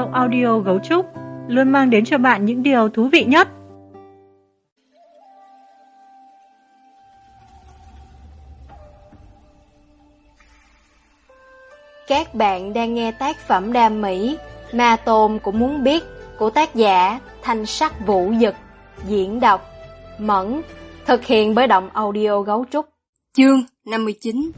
audio Gấu Trúc luôn mang đến cho bạn những điều thú vị nhất. Các bạn đang nghe tác phẩm đam mỹ Ma Tôn Cũng Muốn Biết của tác giả Thanh Sắc Vũ Dực, diễn đọc Mẫn, thực hiện bởi Động Audio Gấu Trúc. Chương 59.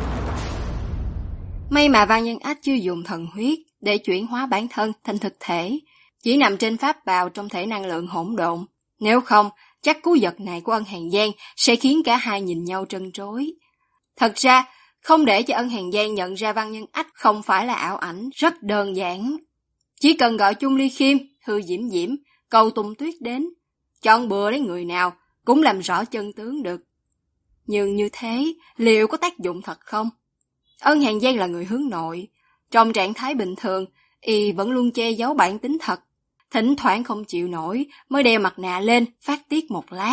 May mà Văn Nhân Ách chưa dùng thần huyết để chuyển hóa bản thân thành thực thể, chỉ nằm trên pháp bào trong thể năng lượng hỗn độn. Nếu không, chắc cú giật này của Ân Hàn Giang sẽ khiến cả hai nhìn nhau trân trối. Thật ra, không để cho Ân Hàn Giang nhận ra Văn Nhân Ách không phải là ảo ảnh rất đơn giản. Chỉ cần gọi Chung Ly Khiêm, Hư Diễm Diễm, Cầu Tùng Tuyết đến, chọn bừa lấy người nào cũng làm rõ chân tướng được. Nhưng như thế, liệu có tác dụng thật không? Ân Hàn Giang là người hướng nội. Trong trạng thái bình thường, y vẫn luôn che giấu bản tính thật. Thỉnh thoảng không chịu nổi mới đeo mặt nạ lên phát tiết một lát.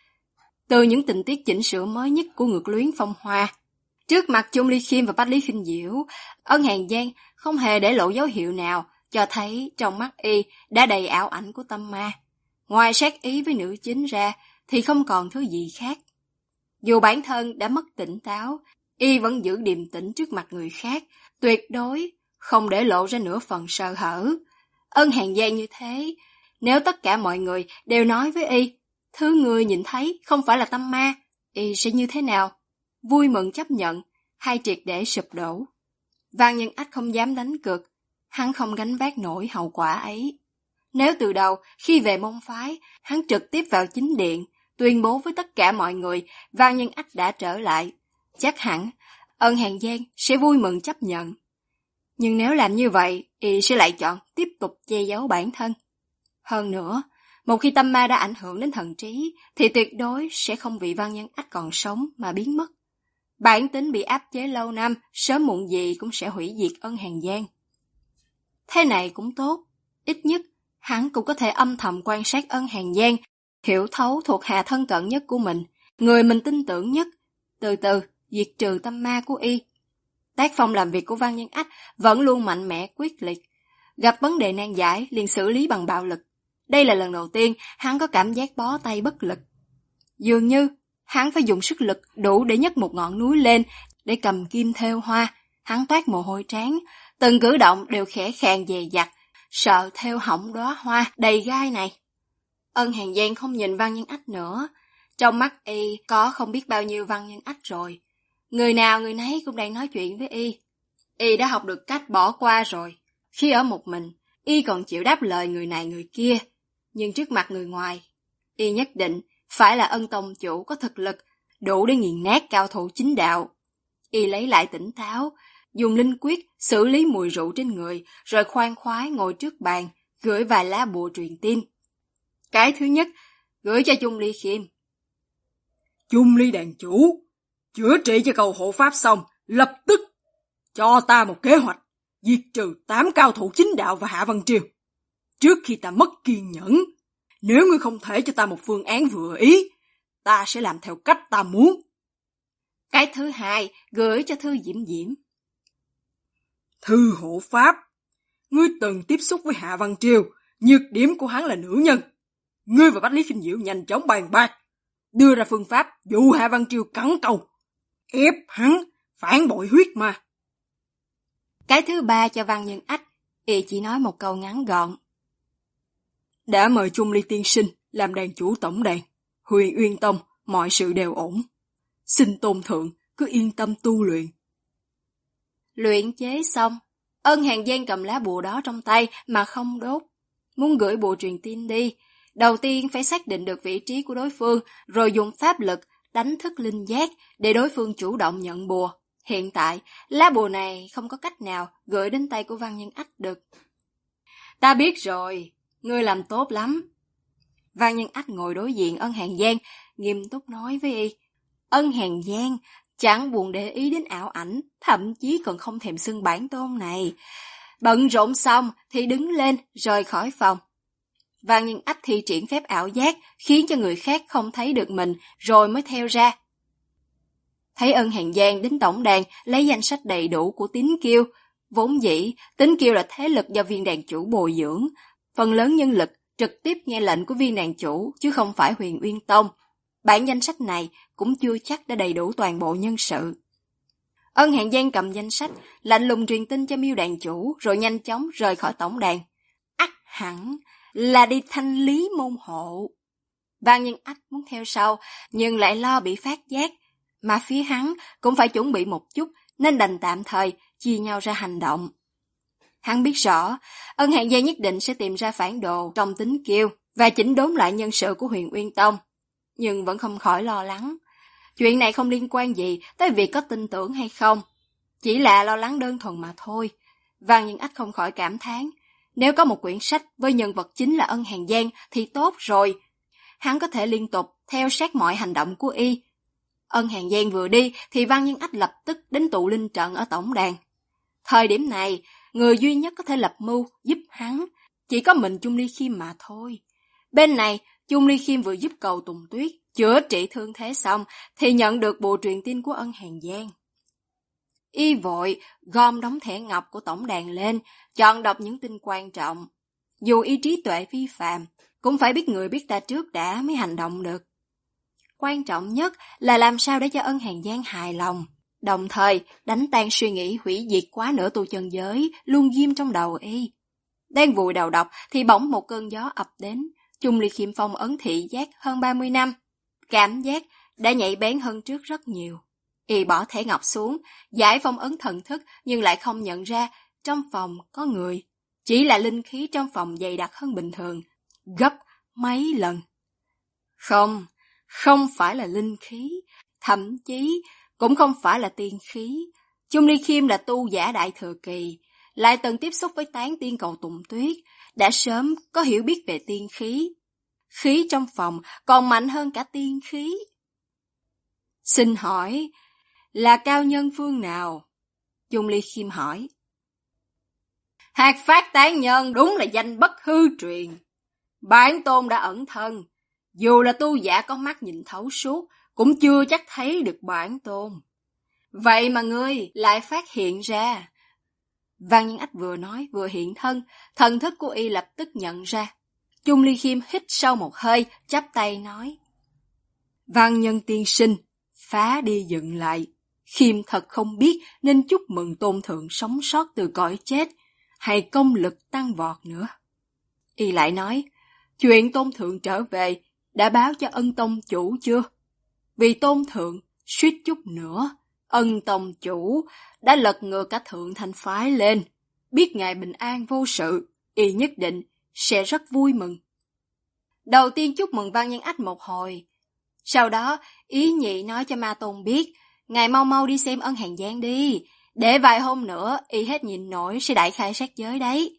Từ những tình tiết chỉnh sửa mới nhất của Ngược Luyến Phong Hoa, trước mặt Chung Ly Khiêm và Bách Lý Khinh Diễu, Ân Hàn Giang không hề để lộ dấu hiệu nào cho thấy trong mắt y đã đầy ảo ảnh của tâm ma. Ngoài sát ý với nữ chính ra thì không còn thứ gì khác. Dù bản thân đã mất tỉnh táo, y vẫn giữ điềm tĩnh trước mặt người khác, tuyệt đối không để lộ ra nửa phần sơ hở. Ân Hàn Giang như thế, nếu tất cả mọi người đều nói với y, thứ người nhìn thấy không phải là tâm ma, y sẽ như thế nào? Vui mừng chấp nhận, hay triệt để sụp đổ? Văn Nhân Ách không dám đánh cược, hắn không gánh vác nổi hậu quả ấy. Nếu từ đầu, khi về môn phái, hắn trực tiếp vào chính điện, tuyên bố với tất cả mọi người Văn Nhân Ách đã trở lại, chắc hẳn Ân Hàn Giang sẽ vui mừng chấp nhận. Nhưng nếu làm như vậy, y sẽ lại chọn tiếp tục che giấu bản thân. Hơn nữa, một khi tâm ma đã ảnh hưởng đến thần trí, thì tuyệt đối sẽ không vì Văn Nhân Ách còn sống mà biến mất. Bản tính bị áp chế lâu năm, sớm muộn gì cũng sẽ hủy diệt Ân Hàn Giang. Thế này cũng tốt, ít nhất hắn cũng có thể âm thầm quan sát Ân Hàn Giang, hiểu thấu thuộc hạ thân cận nhất của mình, người mình tin tưởng nhất, từ từ diệt trừ tâm ma của y. Tác phong làm việc của Văn Nhân Ách vẫn luôn mạnh mẽ quyết liệt, gặp vấn đề nan giải liền xử lý bằng bạo lực. Đây là lần đầu tiên hắn có cảm giác bó tay bất lực. Dường như hắn phải dùng sức lực đủ để nhấc một ngọn núi lên, để cầm kim thêu hoa. Hắn toát mồ hôi trán, từng cử động đều khẽ khàng dè dặt, sợ thêu hỏng đóa hoa đầy gai này. Ân Hàn Giang không nhìn Văn Nhân Ách nữa, trong mắt y có không biết bao nhiêu Văn Nhân Ách rồi. Người nào người nấy cũng đang nói chuyện với y. Y đã học được cách bỏ qua rồi. Khi ở một mình, y còn chịu đáp lời người này người kia. Nhưng trước mặt người ngoài, y nhất định phải là Ân tông chủ có thực lực đủ để nghiền nát cao thủ chính đạo. Y lấy lại tỉnh táo, dùng linh quyết xử lý mùi rượu trên người, rồi khoan khoái ngồi trước bàn, gửi vài lá bùa truyền tin. Cái thứ nhất, gửi cho Chung Ly Khiêm. Chung Ly đàn chủ, chữa trị cho cầu hộ pháp xong, lập tức cho ta một kế hoạch diệt trừ 8 cao thủ chính đạo và Hạ Văn Triều. Trước khi ta mất kiên nhẫn, nếu ngươi không thể cho ta một phương án vừa ý, ta sẽ làm theo cách ta muốn. Cái thứ hai, gửi cho Thư Diễm Diễm. Thư hộ pháp, ngươi từng tiếp xúc với Hạ Văn Triều, nhược điểm của hắn là nữ nhân. Ngươi và Bách Lý Khinh Diễu nhanh chóng bàn bạc, đưa ra phương pháp dụ Hạ Văn Triều cắn câu, ép hắn phản bội huyết ma. Cái thứ ba cho Văn Nhân Ách, y chỉ nói một câu ngắn gọn. Đã mời Chung Ly tiên sinh làm đàn chủ tổng đàn, Huyền Uyên Tông mọi sự đều ổn. Xin tôn thượng cứ yên tâm tu luyện. Luyện chế xong, Ân Hàn Giang cầm lá bùa đó trong tay mà không đốt. Muốn gửi bùa truyền tin đi, đầu tiên phải xác định được vị trí của đối phương, rồi dùng pháp lực đánh thức linh giác để đối phương chủ động nhận bùa. Hiện tại, lá bùa này không có cách nào gửi đến tay của Văn Nhân Ách được. Ta biết rồi, ngươi làm tốt lắm. Văn Nhân Ách ngồi đối diện Ân Hàn Giang, nghiêm túc nói với y. Ân Hàn Giang chẳng buồn để ý đến ảo ảnh, thậm chí còn không thèm xưng bản tôn này. Bận rộn xong thì đứng lên rời khỏi phòng. Văn Nhân Ách thi triển phép ảo giác, khiến cho người khác không thấy được mình, rồi mới theo ra. Thấy Ân Hàn Giang đến tổng đàn lấy danh sách đầy đủ của Tín Kiêu, Vốn dĩ, Tính Kiêu là thế lực do viên đàn chủ bồi dưỡng, phần lớn nhân lực trực tiếp nghe lệnh của viên đàn chủ chứ không phải Huyền Uyên Tông. Bản danh sách này cũng chưa chắc đã đầy đủ toàn bộ nhân sự. Ân Hàn Giang cầm danh sách, lạnh lùng truyền tin cho Miêu đàn chủ rồi nhanh chóng rời khỏi tổng đàn. Ắt hẳn là đi thanh lý môn hộ. Vang Nhân Ách muốn theo sau, nhưng lại lo bị phát giác, mà phía hắn cũng phải chuẩn bị một chút, nên đành tạm thời chia nhau ra hành động. Hắn biết rõ, Ân Hàn Giang nhất định sẽ tìm ra phản đồ trong Tính Kiêu và chỉnh đốn lại nhân sự của Huyền Uyên Tông, nhưng vẫn không khỏi lo lắng. Chuyện này không liên quan gì tới việc có tin tưởng hay không, chỉ là lo lắng đơn thuần mà thôi. Vang Nhân Ách không khỏi cảm thán, nếu có một quyển sách với nhân vật chính là Ân Hàn Giang thì tốt rồi. Hắn có thể liên tục theo sát mọi hành động của y. Ân Hàn Giang vừa đi thì Vang Nhân Ách lập tức đến tụ linh trận ở tổng đàn. Thời điểm này, người duy nhất có thể lập mưu giúp hắn chỉ có mình Chung Ly Khiêm mà thôi. Bên này, Chung Ly Khiêm vừa giúp Cầu Tùng Tuyết chữa trị thương thế xong thì nhận được bộ truyền tin của Ân Hàn Giang. Y vội gom đống thẻ ngọc của tổng đàn lên, chọn đọc những tin quan trọng. Dù y trí tuệ phi phàm, cũng phải biết người biết ta trước đã mới hành động được. Quan trọng nhất là làm sao để cho Ân Hàn Giang hài lòng, đồng thời đánh tan suy nghĩ hủy diệt quá nửa tu chân giới luôn ghim trong đầu y. Đang vùi đầu đọc thì bỗng một cơn gió ập đến. Chung Ly Khiêm phong ấn thị giác hơn 30 năm, cảm giác đã nhạy bén hơn trước rất nhiều. Y bỏ thẻ ngọc xuống, giải phong ấn thần thức nhưng lại không nhận ra trong phòng có người. Chỉ là linh khí trong phòng dày đặc hơn bình thường, gấp mấy lần. Không phải là linh khí, thậm chí cũng không phải là tiên khí. Chung Ly Khiêm là tu giả đại thừa kỳ, lại từng tiếp xúc với tán tiên Cầu Tùng Tuyết, đã sớm có hiểu biết về tiên khí. Khí trong phòng còn mạnh hơn cả tiên khí. Xin hỏi, là cao nhân phương nào? Chung Ly Khiêm hỏi. Hạt Phát Tán Nhân đúng là danh bất hư truyền. Bản tôn đã ẩn thân, dù là tu giả có mắt nhìn thấu suốt, cũng chưa chắc thấy được bản tôn. Vậy mà ngươi lại phát hiện ra. Vang Nhân Ách vừa nói vừa hiện thân, thần thức của y lập tức nhận ra. Chung Ly Khiêm hít sâu một hơi, chắp tay nói. Văn Nhân tiên sinh, phá đi dựng lại. Khiêm thật không biết nên chúc mừng tôn thượng sống sót từ cõi chết, hay công lực tăng vọt nữa. Y lại nói, chuyện tôn thượng trở về, đã báo cho Ân tông chủ chưa? Vì tôn thượng, suýt chút nữa, Ân tông chủ đã lật ngược cả thượng thành phái lên. Biết ngài bình an vô sự, y nhất định sẽ rất vui mừng. Đầu tiên chúc mừng Văn Nhân Ách một hồi. Sau đó, ý nhị nói cho Ma Tôn biết, ngài mau mau đi xem Ân Hàn Giang đi, để vài hôm nữa y hết nhìn nổi sẽ đại khai sát giới đấy.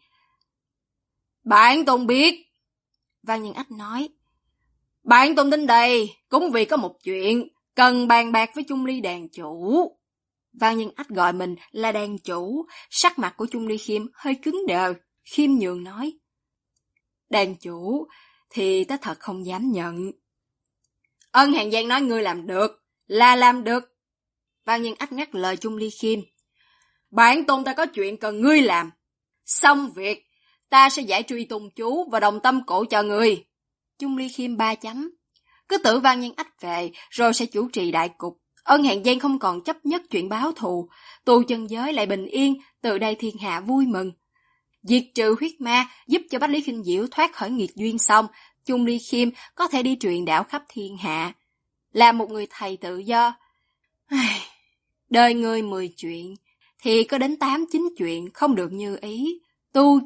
Bản Tôn biết. Văn Nhân Ách nói. Bản Tôn đến đây cũng vì có một chuyện cần bàn bạc với Chung Ly đàn chủ. Văn Nhân Ách gọi mình là đàn chủ, sắc mặt của Chung Ly Khiêm hơi cứng đờ, khiêm nhường nói. Đàn chủ thì ta thật không dám nhận. Ân Hàn Giang nói ngươi làm được, là làm được. Văn Nhân Ách ngắt lời Chung Ly Khiêm. Bản tôn ta có chuyện cần ngươi làm. Xong việc, ta sẽ giải truy tôn chú và đồng tâm cổ cho ngươi. Chung Ly Khiêm 3 chấm. Cứ tưởng Văn Nhân Ách về rồi sẽ chủ trì đại cục. Ân Hàn Giang không còn chấp nhất chuyện báo thù, tu chân giới lại bình yên, từ đây thiên hạ vui mừng. Diệt trừ huyết ma, giúp cho Bách Lý Kinh Diễu thoát khỏi nghiệt duyên xong, Chung Ly Khiêm có thể đi truyền đạo khắp thiên hạ, là một người thầy tự do. Đời người 10 chuyện, thì có đến 8-9 chuyện không được như ý. Tu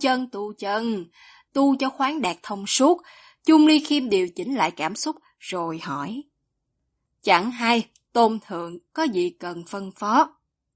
tu cho khoáng đạt thông suốt. Chung Ly Khiêm điều chỉnh lại cảm xúc rồi hỏi. Chẳng hay, tôn thượng có gì cần phân phó?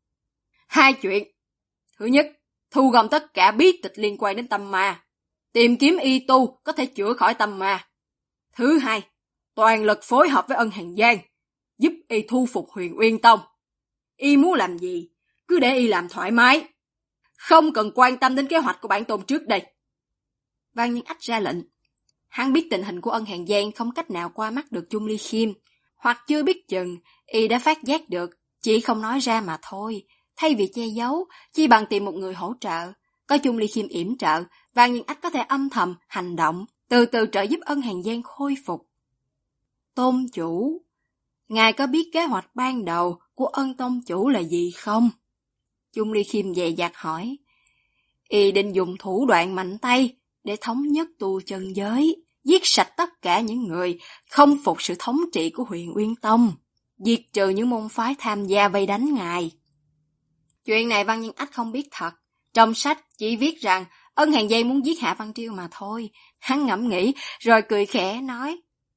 2 chuyện. Thứ nhất, thu gom tất cả bí tịch liên quan đến tâm ma, tìm kiếm y tu có thể chữa khỏi tâm ma. Thứ hai, toàn lực phối hợp với Ân Hàn Giang, giúp y thu phục Huyền Uyên Tông. Y muốn làm gì, cứ để y làm thoải mái, không cần quan tâm đến kế hoạch của bản tôn trước đây. Văn Nhân Ách ra lệnh. Hắn biết tình hình của Ân Hàn Giang không cách nào qua mắt được Chung Ly Khiêm, hoặc chưa biết chừng y đã phát giác được, chỉ không nói ra mà thôi. Thay vì che giấu, chi bằng tìm một người hỗ trợ. Có Chung Ly Khiêm yểm trợ, Vàng Nhân Ách có thể âm thầm, hành động, từ từ trợ giúp Ân Hàn Giang khôi phục. Tôn chủ, ngài có biết kế hoạch ban đầu của Ân Tông chủ là gì không? Chung Ly Khiêm dè dặt hỏi. Y định dùng thủ đoạn mạnh tay để thống nhất tu chân giới, giết sạch tất cả những người không phục sự thống trị của Huyền Uyên Tông, diệt trừ những môn phái tham gia vây đánh ngài. Chuyện này Văn Nhân Ách không biết thật. Trong sách chỉ viết rằng Ân Hàn Giang muốn giết Hạ Văn Triêu mà thôi. Hắn ngẫm nghĩ rồi cười khẽ nói.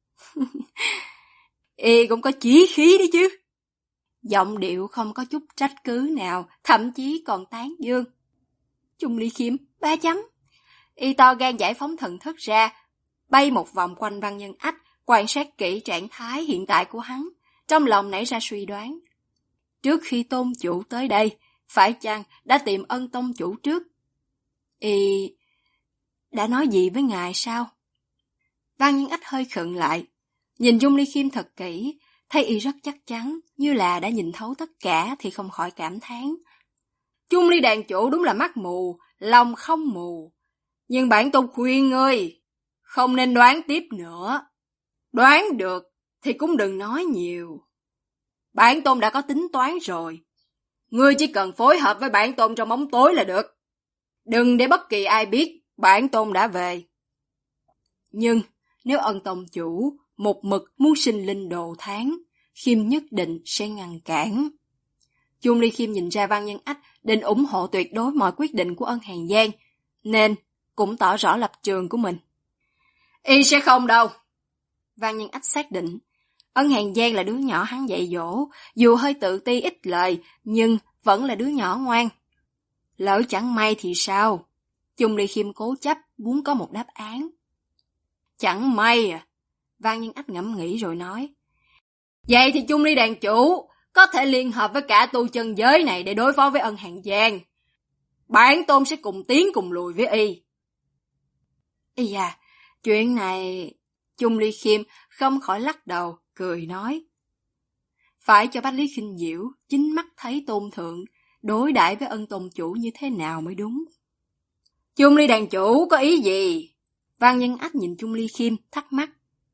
Y cũng có chí khí đấy chứ. Giọng điệu không có chút trách cứ nào, thậm chí còn tán dương. Chung Ly Khiêm 3 chấm. Y to gan giải phóng thần thức ra, bay một vòng quanh Văn Nhân Ách, quan sát kỹ trạng thái hiện tại của hắn, trong lòng nảy ra suy đoán. Trước khi tôn chủ tới đây, phải chăng đã tìm Ân tông chủ trước? Y đã nói gì với ngài sao? Văn Nhân Ách hơi khựng lại, nhìn Chung Ly Khiêm thật kỹ, thấy y rất chắc chắn, như là đã nhìn thấu tất cả thì không khỏi cảm thán. Chung Ly đàn chủ đúng là mắt mù, lòng không mù. Nhưng bản tôn khuyên ngươi, không nên đoán tiếp nữa. Đoán được thì cũng đừng nói nhiều. Bản tôn đã có tính toán rồi. Ngươi chỉ cần phối hợp với bản tôn trong bóng tối là được. Đừng để bất kỳ ai biết bản tôn đã về. Nhưng nếu Ân tông chủ một mực muốn sinh linh đồ tháng, Khiêm nhất định sẽ ngăn cản. Chung Ly Khiêm nhìn ra Văn Nhân Ách định ủng hộ tuyệt đối mọi quyết định của Ân Hàn Giang, nên cũng tỏ rõ lập trường của mình. Y sẽ không đâu. Văn Nhân Ách xác định, Ân Hàn Giang là đứa nhỏ hắn dạy dỗ, dù hơi tự ti ít lời, nhưng vẫn là đứa nhỏ ngoan. Lỡ chẳng may thì sao? Chung Ly Khiêm cố chấp muốn có một đáp án. Chẳng may à? Văn Nhân Ách ngẫm nghĩ rồi nói. Vậy thì Chung Ly đàn chủ có thể liên hợp với cả tu chân giới này để đối phó với Ân Hàn Giang. Bản tôn sẽ cùng tiến cùng lùi với y. Ý da, chuyện này... Chung Ly Khiêm không khỏi lắc đầu, cười nói. Phải cho Bách Lý Khinh Diễu chính mắt thấy tôn thượng đối đãi với Ân tông chủ như thế nào mới đúng. Chung Ly đàn chủ có ý gì? Văn Nhân Ách nhìn Chung Ly Khiêm thắc mắc.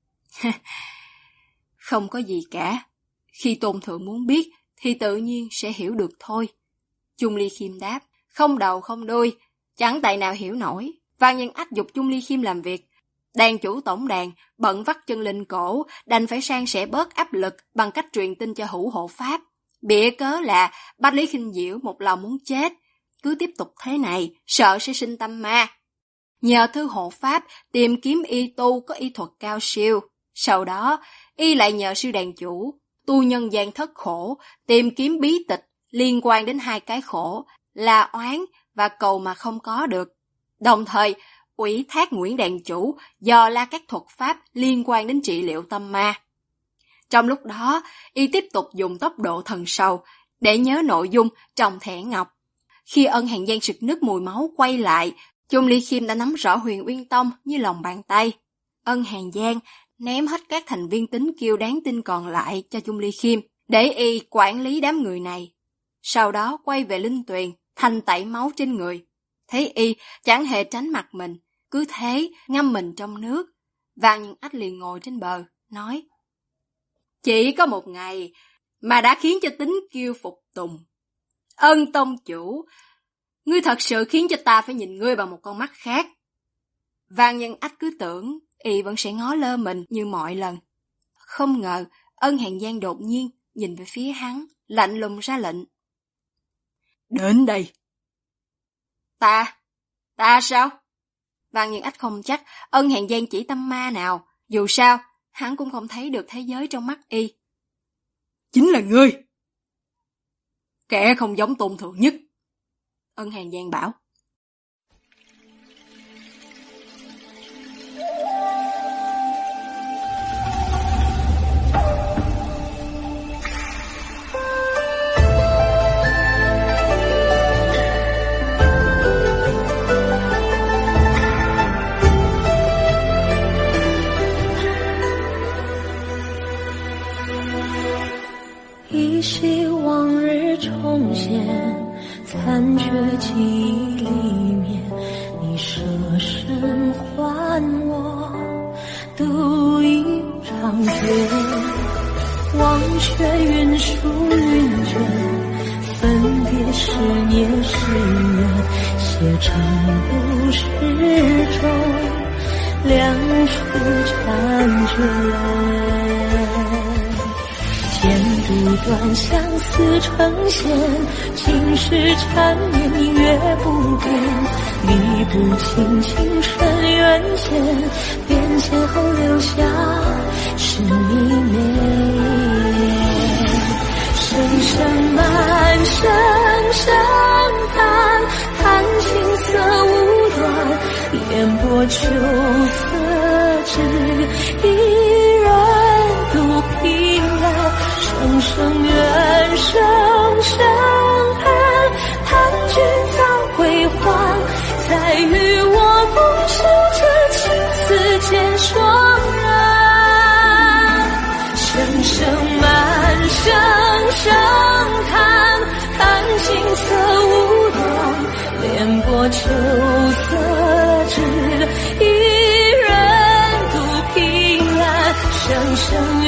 Không có gì cả. Khi tôn thượng muốn biết thì tự nhiên sẽ hiểu được thôi. Chung Ly Khiêm đáp, không đầu không đuôi, chẳng tài nào hiểu nổi. Văn Nhân Ách giục Chung Ly Khiêm làm việc. Đàn chủ tổng đàn bận vắt chân lên cổ, đành phải san sẻ bớt áp lực bằng cách truyền tin cho hữu hộ pháp. Bịa cớ là Bách Lý Khinh Diễu một lòng muốn chết, cứ tiếp tục thế này sợ sẽ sinh tâm ma. Nhờ thư hộ pháp tìm kiếm y tu có y thuật cao siêu. Sau đó y lại nhờ sư đàn chủ tu nhân gian thất khổ tìm kiếm bí tịch liên quan đến hai cái khổ là oán và cầu mà không có được. Đồng thời ủy thác Nguyễn đàn chủ dò la các thuật pháp liên quan đến trị liệu tâm ma. Trong lúc đó, y tiếp tục dùng tốc độ thần sầu để nhớ nội dung trong thẻ ngọc. Khi Ân Hàn Giang sực nứt mùi máu quay lại, Chung Ly Khiêm đã nắm rõ Huyền Uyên Tông như lòng bàn tay. Ân Hàn Giang ném hết các thành viên tín kiêu đáng tin còn lại cho Chung Ly Khiêm để y quản lý đám người này. Sau đó quay về Linh Tuyền, thanh tẩy máu trên người. Thấy y chẳng hề tránh mặt mình, cứ thế ngâm mình trong nước. Văn Nhân Ách liền ngồi trên bờ, nói. Chỉ có một ngày mà đã khiến cho tín kiêu phục tùng. Ân tông chủ, ngươi thật sự khiến cho ta phải nhìn ngươi bằng một con mắt khác. Văn Nhân Ách cứ tưởng y vẫn sẽ ngó lơ mình như mọi lần. Không ngờ Ân Hàn Giang đột nhiên nhìn về phía hắn, lạnh lùng ra lệnh. Đến đây. Ta sao? Văn Nhân Ách không chắc Ân Hàn Giang chỉ tâm ma nào, dù sao hắn cũng không thấy được thế giới trong mắt y. Chính là ngươi. Kẻ không giống tôn thượng nhất. Ân Hàn Giang bảo. 依稀往日重现记忆里面，你舍身还我独一场绝。忘却云舒云卷，分别是孽是缘，写成故事中两处婵娟。剪不断相思成线，情是缠绵明月不变，理不清情深缘浅，变迁后留下是迷恋。声声满声声叹，叹情色无端，烟波秋色只一人独凭栏。声声怨，声声恨，叹君早归还，再与我共守这情丝间双人。声声满，声声叹，叹情色无端，莲波秋色只一人独凭栏。声声